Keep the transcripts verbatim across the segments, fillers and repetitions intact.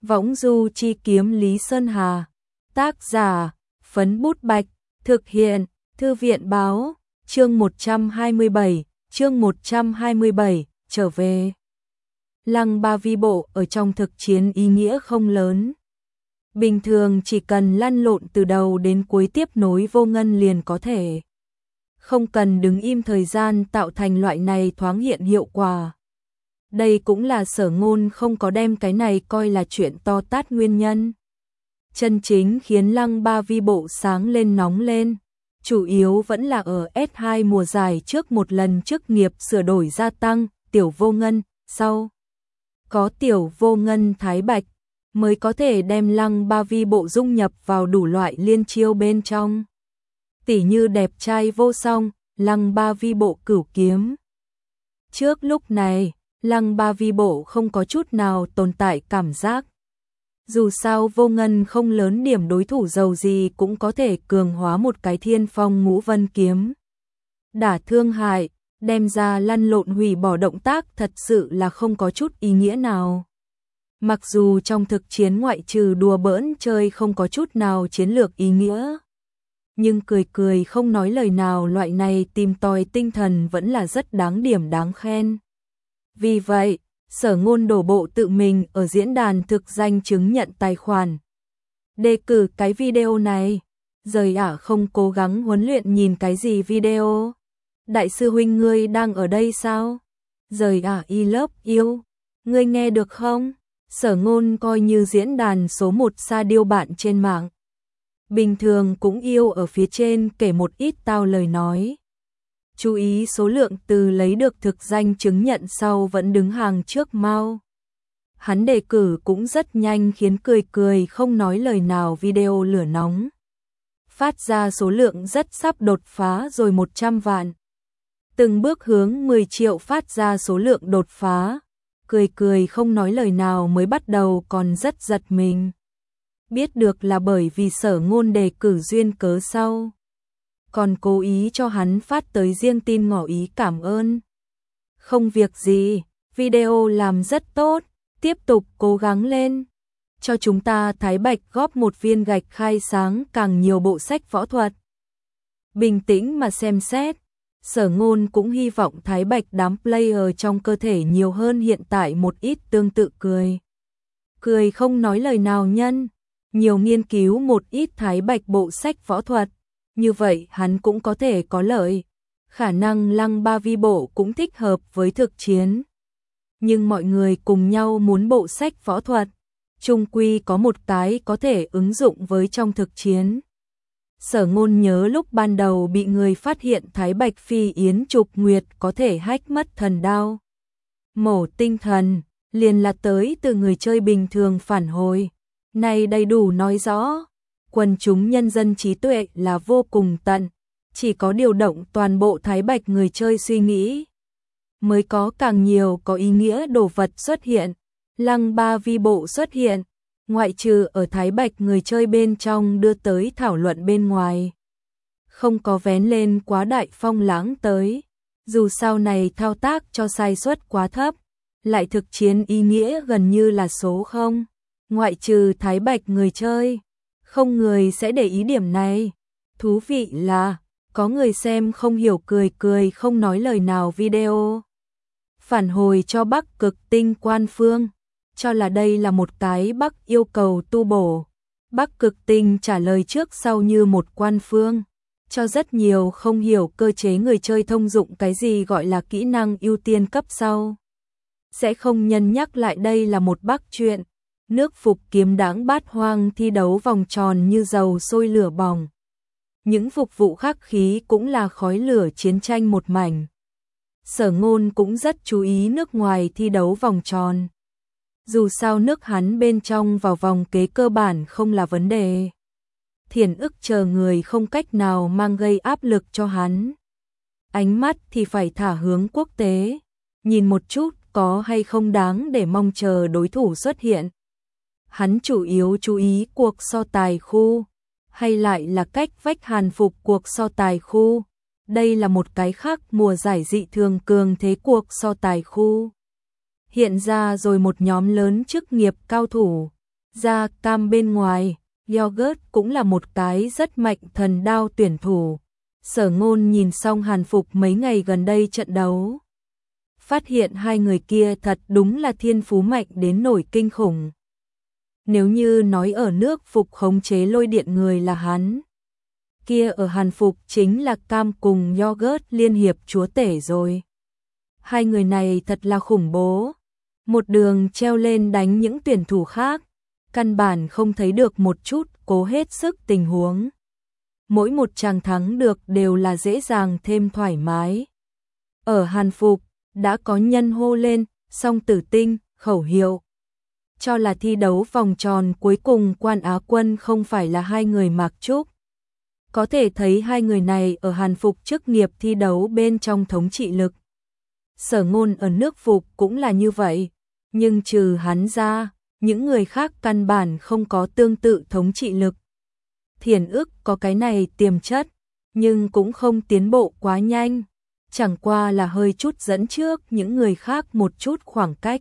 Võng du chi kiếm Lý Sơn Hà. Tác giả, Phấn Bút Bạch. Thực hiện, Thư viện Báo. Chương một trăm hai mươi bảy, chương một trăm hai mươi bảy, trở về. Lăng Ba Vi Bộ ở trong thực chiến ý nghĩa không lớn. Bình thường chỉ cần lăn lộn từ đầu đến cuối tiếp nối vô ngân liền có thể. Không cần đứng im thời gian tạo thành loại này thoáng hiện hiệu quả. Đây cũng là Sở Ngôn không có đem cái này coi là chuyện to tát nguyên nhân. Chân chính khiến Lăng Ba Vi Bộ sáng lên nóng lên, chủ yếu vẫn là ở S hai mùa giải trước một lần chức nghiệp sửa đổi gia tăng, tiểu vô ngân, sau có tiểu vô ngân Thái Bạch, mới có thể đem Lăng Ba Vi Bộ dung nhập vào đủ loại liên chiêu bên trong. Tỉ như đẹp trai vô song, Lăng Ba Vi Bộ cửu kiếm. Trước lúc này, Lăng Ba Vi Bộ không có chút nào tồn tại cảm giác. Dù sao vô ngân không lớn điểm đối thủ giàu gì cũng có thể cường hóa một cái thiên phong ngũ vân kiếm. Đả thương hại, đem ra lăn lộn hủy bỏ động tác thật sự là không có chút ý nghĩa nào. Mặc dù trong thực chiến ngoại trừ đùa bỡn chơi không có chút nào chiến lược ý nghĩa. Nhưng cười cười không nói lời nào loại này tìm tòi tinh thần vẫn là rất đáng điểm đáng khen. Vì vậy, Sở Ngôn đổ bộ tự mình ở diễn đàn thực danh chứng nhận tài khoản. Đề cử cái video này. Rời ả không cố gắng huấn luyện nhìn cái gì video. Đại sư huynh ngươi đang ở đây sao? Rời ả y lớp yêu. Ngươi nghe được không? Sở Ngôn coi như diễn đàn số một sa điêu bạn trên mạng. Bình thường cũng yêu ở phía trên kể một ít tao lời nói. Chú ý số lượng từ lấy được thực danh chứng nhận sau vẫn đứng hàng trước mau. Hắn đề cử cũng rất nhanh khiến cười cười không nói lời nào video lửa nóng. Phát ra số lượng rất sắp đột phá rồi một trăm vạn. Từng bước hướng mười triệu phát ra số lượng đột phá. Cười cười không nói lời nào mới bắt đầu còn rất giật mình. Biết được là bởi vì Sở Ngôn đề cử duyên cớ sau. Còn cố ý cho hắn phát tới riêng tin ngỏ ý cảm ơn. Không việc gì, video làm rất tốt, tiếp tục cố gắng lên. Cho chúng ta Thái Bạch góp một viên gạch khai sáng càng nhiều bộ sách võ thuật. Bình tĩnh mà xem xét, Sở Ngôn cũng hy vọng Thái Bạch đám player trong cơ thể nhiều hơn hiện tại một ít tương tự cười. Cười không nói lời nào nhân, nhiều nghiên cứu một ít Thái Bạch bộ sách võ thuật. Như vậy hắn cũng có thể có lợi. Khả năng Lăng Ba Vi Bộ cũng thích hợp với thực chiến. Nhưng mọi người cùng nhau muốn bộ sách võ thuật. Chung quy có một cái có thể ứng dụng với trong thực chiến. Sở Ngôn nhớ lúc ban đầu bị người phát hiện Thái Bạch Phi Yến Trục Nguyệt có thể hách mất thần đao. Mổ tinh thần, liền là tới từ người chơi bình thường phản hồi. Này đầy đủ nói rõ. Quần chúng nhân dân trí tuệ là vô cùng tận, chỉ có điều động toàn bộ Thái Bạch người chơi suy nghĩ, mới có càng nhiều có ý nghĩa đồ vật xuất hiện. Lăng Ba Vi Bộ xuất hiện, ngoại trừ ở Thái Bạch người chơi bên trong đưa tới thảo luận bên ngoài. Không có vén lên quá đại phong lãng tới, dù sau này thao tác cho sai suất quá thấp, lại thực chiến ý nghĩa gần như là số không, ngoại trừ Thái Bạch người chơi. Không người sẽ để ý điểm này. Thú vị là, có người xem không hiểu cười cười không nói lời nào video. Phản hồi cho Bắc Cực Tinh quan phương, cho là đây là một cái Bắc yêu cầu tu bổ. Bắc Cực Tinh trả lời trước sau như một quan phương, cho rất nhiều không hiểu cơ chế người chơi thông dụng cái gì gọi là kỹ năng ưu tiên cấp sau. Sẽ không nhân nhắc lại đây là một Bắc chuyện. Nước phục kiếm đáng bát hoang thi đấu vòng tròn như dầu sôi lửa bỏng. Những phục vụ khắc khí cũng là khói lửa chiến tranh một mảnh. Sở Ngôn cũng rất chú ý nước ngoài thi đấu vòng tròn. Dù sao nước hắn bên trong vào vòng kế cơ bản không là vấn đề. Thiền ức chờ người không cách nào mang gây áp lực cho hắn. Ánh mắt thì phải thả hướng quốc tế. Nhìn một chút có hay không đáng để mong chờ đối thủ xuất hiện. Hắn chủ yếu chú ý cuộc so tài khu, hay lại là cách vách hàn phục cuộc so tài khu. Đây là một cái khác mùa giải dị thường cường thế cuộc so tài khu. Hiện ra rồi một nhóm lớn chức nghiệp cao thủ, ra cam bên ngoài, yogurt cũng là một cái rất mạnh thần đao tuyển thủ. Sở Ngôn nhìn xong Hàn Phục mấy ngày gần đây trận đấu, phát hiện hai người kia thật đúng là thiên phú mạnh đến nổi kinh khủng. Nếu như nói ở nước Phục khống chế lôi điện người là hắn, kia ở Hàn Phục chính là cam cùng yogurt liên hiệp chúa tể rồi. Hai người này thật là khủng bố, một đường treo lên đánh những tuyển thủ khác, căn bản không thấy được một chút cố hết sức tình huống. Mỗi một chàng thắng được đều là dễ dàng thêm thoải mái. Ở Hàn Phục, đã có nhân hô lên, song tử tinh, khẩu hiệu. Cho là thi đấu vòng tròn cuối cùng quan Á quân không phải là hai người Mạc Trúc. Có thể thấy hai người này ở Hàn Phục chức nghiệp thi đấu bên trong thống trị lực. Sở Ngôn ở nước Phục cũng là như vậy, nhưng trừ hắn ra, những người khác căn bản không có tương tự thống trị lực. Thiền ức có cái này tiềm chất, nhưng cũng không tiến bộ quá nhanh, chẳng qua là hơi chút dẫn trước những người khác một chút khoảng cách.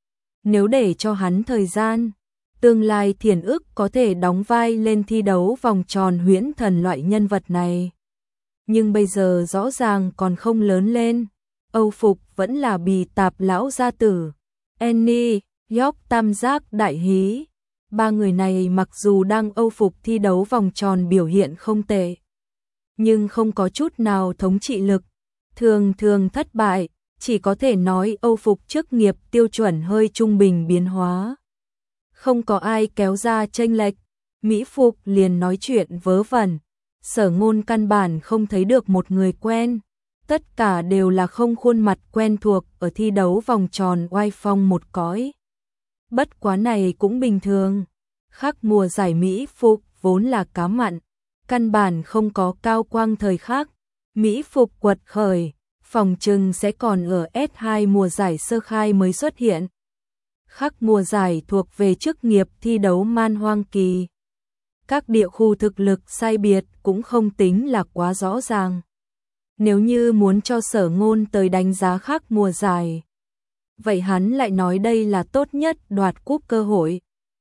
Nếu để cho hắn thời gian, tương lai Thiền ức có thể đóng vai lên thi đấu vòng tròn huyễn thần loại nhân vật này. Nhưng bây giờ rõ ràng còn không lớn lên, Âu Phục vẫn là bì tạp lão gia tử, Annie, York tam giác đại hí. Ba người này mặc dù đang Âu Phục thi đấu vòng tròn biểu hiện không tệ, nhưng không có chút nào thống trị lực, thường thường thất bại, chỉ có thể nói Âu Phục chức nghiệp tiêu chuẩn hơi trung bình biến hóa. Không có ai kéo ra chênh lệch, Mỹ Phục liền nói chuyện vớ vẩn, Sở Ngôn căn bản không thấy được một người quen, tất cả đều là không khuôn mặt quen thuộc ở thi đấu vòng tròn oai phong một cõi. Bất quá này cũng bình thường, khác mùa giải Mỹ Phục vốn là cá mặn, căn bản không có cao quang thời khác, Mỹ Phục quật khởi, phòng trừng sẽ còn ở S hai mùa giải sơ khai mới xuất hiện. Khác mùa giải thuộc về chức nghiệp thi đấu man hoang kỳ. Các địa khu thực lực sai biệt cũng không tính là quá rõ ràng. Nếu như muốn cho Sở Ngôn tới đánh giá khác mùa giải, vậy hắn lại nói đây là tốt nhất đoạt cúp cơ hội.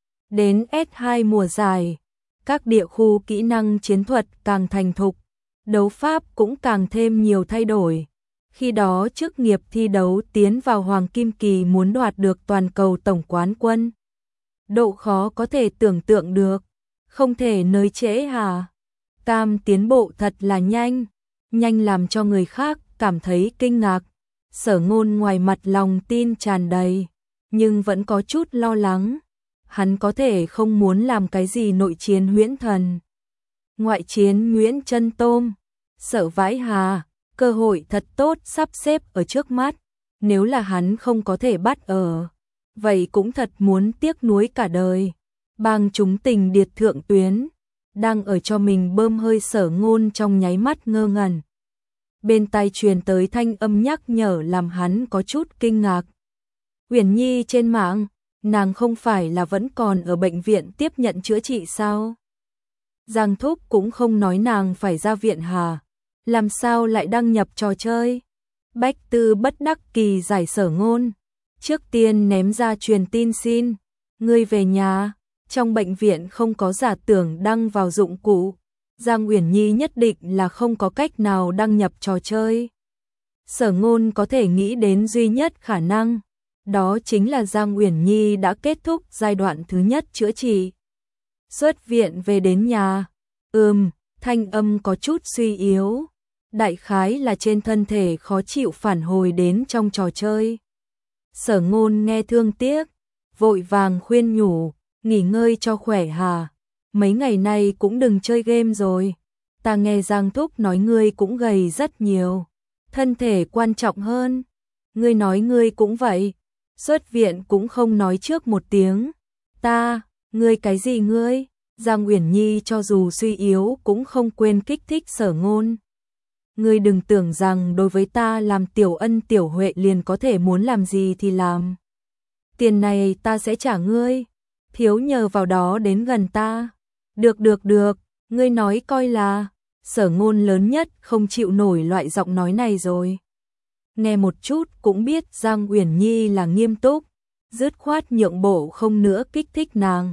Đến S hai mùa giải, các địa khu kỹ năng chiến thuật càng thành thục, đấu pháp cũng càng thêm nhiều thay đổi. Khi đó chức nghiệp thi đấu tiến vào Hoàng Kim Kỳ muốn đoạt được toàn cầu tổng quán quân. Độ khó có thể tưởng tượng được, không thể nới trễ hả? Cam tiến bộ thật là nhanh, nhanh làm cho người khác cảm thấy kinh ngạc. Sở Ngôn ngoài mặt lòng tin tràn đầy, nhưng vẫn có chút lo lắng. Hắn có thể không muốn làm cái gì nội chiến huyễn thần, ngoại chiến Nguyễn Chân Tôm, Sở Vãi Hà, cơ hội thật tốt sắp xếp ở trước mắt. Nếu là hắn không có thể bắt ở, vậy cũng thật muốn tiếc nuối cả đời. Bang chúng tình điệt thượng tuyến, đang ở cho mình bơm hơi. Sở Ngôn trong nháy mắt ngơ ngẩn. Bên tai truyền tới thanh âm nhắc nhở làm hắn có chút kinh ngạc. Uyển Nhi trên mạng, nàng không phải là vẫn còn ở bệnh viện tiếp nhận chữa trị sao? Giang Thúc cũng không nói nàng phải ra viện hà, làm sao lại đăng nhập trò chơi? Bách Tư bất đắc kỳ giải Sở Ngôn, trước tiên ném ra truyền tin xin, ngươi về nhà, trong bệnh viện không có giả tưởng đăng vào dụng cụ. Giang Uyển Nhi nhất định là không có cách nào đăng nhập trò chơi. Sở Ngôn có thể nghĩ đến duy nhất khả năng, đó chính là Giang Uyển Nhi đã kết thúc giai đoạn thứ nhất chữa trị. Xuất viện về đến nhà, ừm, thanh âm có chút suy yếu, đại khái là trên thân thể khó chịu phản hồi đến trong trò chơi. Sở Ngôn nghe thương tiếc, vội vàng khuyên nhủ, nghỉ ngơi cho khỏe hà, mấy ngày nay cũng đừng chơi game rồi. Ta nghe Giang Thúc nói ngươi cũng gầy rất nhiều, thân thể quan trọng hơn. Ngươi nói ngươi cũng vậy, xuất viện cũng không nói trước một tiếng. Ta, ngươi cái gì ngươi? Giang Uyển Nhi cho dù suy yếu cũng không quên kích thích Sở Ngôn. Ngươi đừng tưởng rằng đối với ta làm tiểu ân tiểu huệ liền có thể muốn làm gì thì làm. Tiền này ta sẽ trả ngươi, thiếu nhờ vào đó đến gần ta. Được được được, ngươi nói coi là. Sở Ngôn lớn nhất không chịu nổi loại giọng nói này rồi. Nghe một chút cũng biết Giang Uyển Nhi là nghiêm túc, dứt khoát nhượng bộ không nữa kích thích nàng.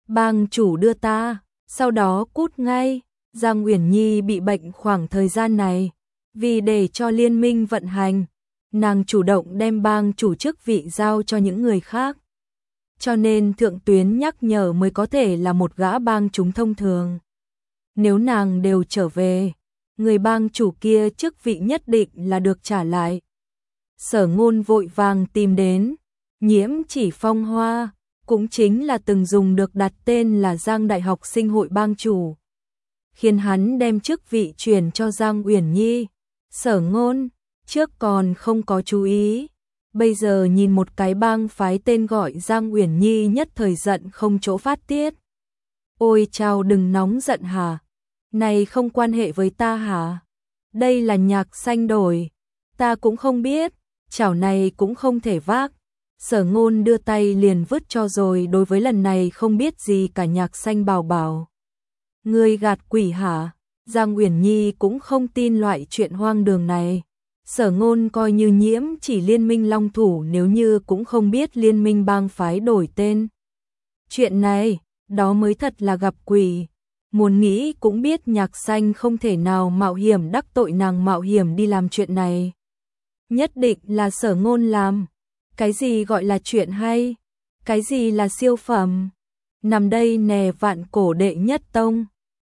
Bang chủ đưa ta, sau đó cút ngay. Giang Uyển Nhi bị bệnh khoảng thời gian này, vì để cho liên minh vận hành, nàng chủ động đem bang chủ chức vị giao cho những người khác. Cho nên thượng tuyến nhắc nhở mới có thể là một gã bang chúng thông thường. Nếu nàng đều trở về, người bang chủ kia chức vị nhất định là được trả lại. Sở Ngôn vội vàng tìm đến, Nhiễm Chỉ Phong Hoa, cũng chính là từng dùng được đặt tên là Giang Đại học sinh hội bang chủ, khiến hắn đem chức vị chuyển cho Giang Uyển Nhi. Sở Ngôn trước còn không có chú ý, bây giờ nhìn một cái bang phái tên gọi Giang Uyển Nhi nhất thời giận không chỗ phát tiết. Ôi chao, đừng nóng giận hả? Này không quan hệ với ta hả? Đây là Nhạc Xanh đổi, ta cũng không biết, chảo này cũng không thể vác. Sở Ngôn đưa tay liền vứt cho rồi, đối với lần này không biết gì cả Nhạc Xanh bảo bảo. Ngươi gạt quỷ hả? Giang Uyển Nhi cũng không tin loại chuyện hoang đường này. Sở Ngôn coi như Nhiễm Chỉ liên minh long thủ, nếu như cũng không biết liên minh bang phái đổi tên. Chuyện này, đó mới thật là gặp quỷ. Muốn nghĩ cũng biết Nhạc Xanh không thể nào mạo hiểm đắc tội nàng, mạo hiểm đi làm chuyện này. Nhất định là Sở Ngôn làm. Cái gì gọi là chuyện hay? Cái gì là siêu phẩm? Nằm đây nè, vạn cổ đệ nhất tông.